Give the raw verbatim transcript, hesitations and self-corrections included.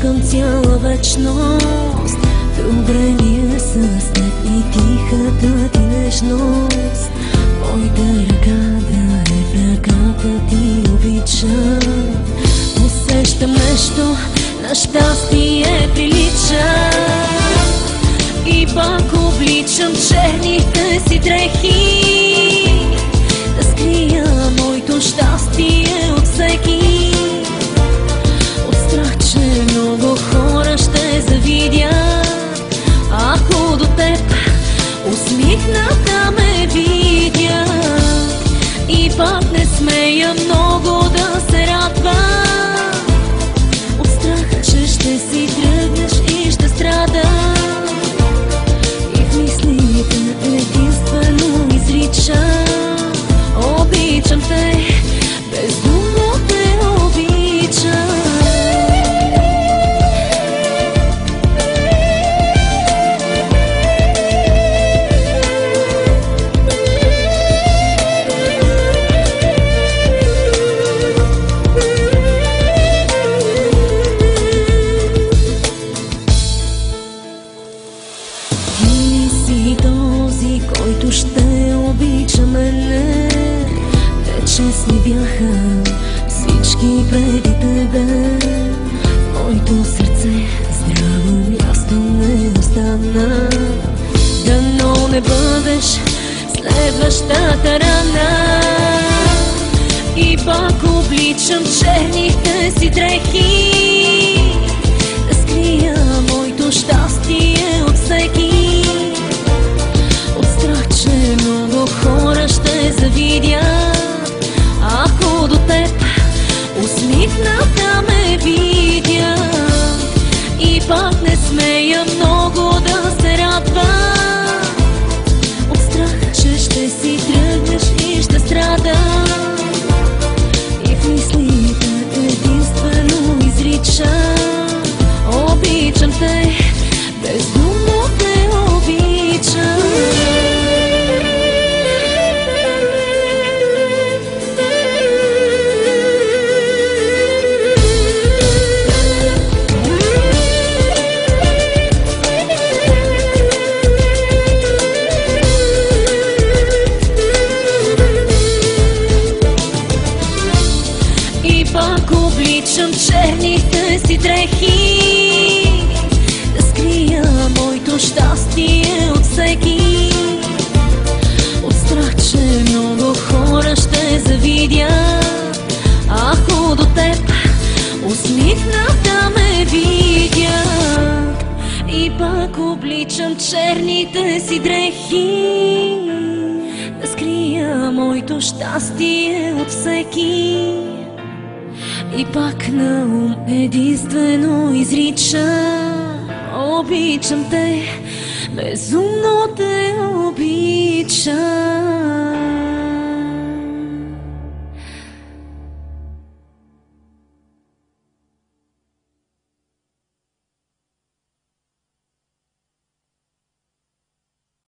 чакам цяла вечност. Добре ми е с теб и тихата ти нежност. Моята ръка да е в ръката ти, обичам. Усещам нещо, на щастие прилича. И пак обличам черните си дрехи, да скрия моето щастие от всеки. От страх, че много хора ще завидят, ако до теб усмихната ме видят. И пак не смея много да се радвам, от страх, че ще си тръгнеш и ще страдам. И в мислите единствено изричам: обичам те, безумно те обичам. Ти си този, който ще обича мене. Те честни бяха всички преди тебе. Моето сърце здраво място не остана. Дано не бъдеш следващата рана. И пак обличам черните си дрехи, да скрия моето щастие от всеки. От страх, че много хора ще завидят, ако до теб усмихната ме видят. И пак не смея много да се радвам, от страх, че ще си тръгнеш и ще страдам. И в мислите единствено изричам: обичам те, безумно те обичам. И пак обличам черните си дрехи, да скрия моето щастие от всеки. От страх, че много хора ще завидят, ако до теб усмихната ме видят. И пак обличам черните си дрехи, да скрия моето щастие от всеки. И пак на ум единствено изричам: обичам те, безумно те обичам.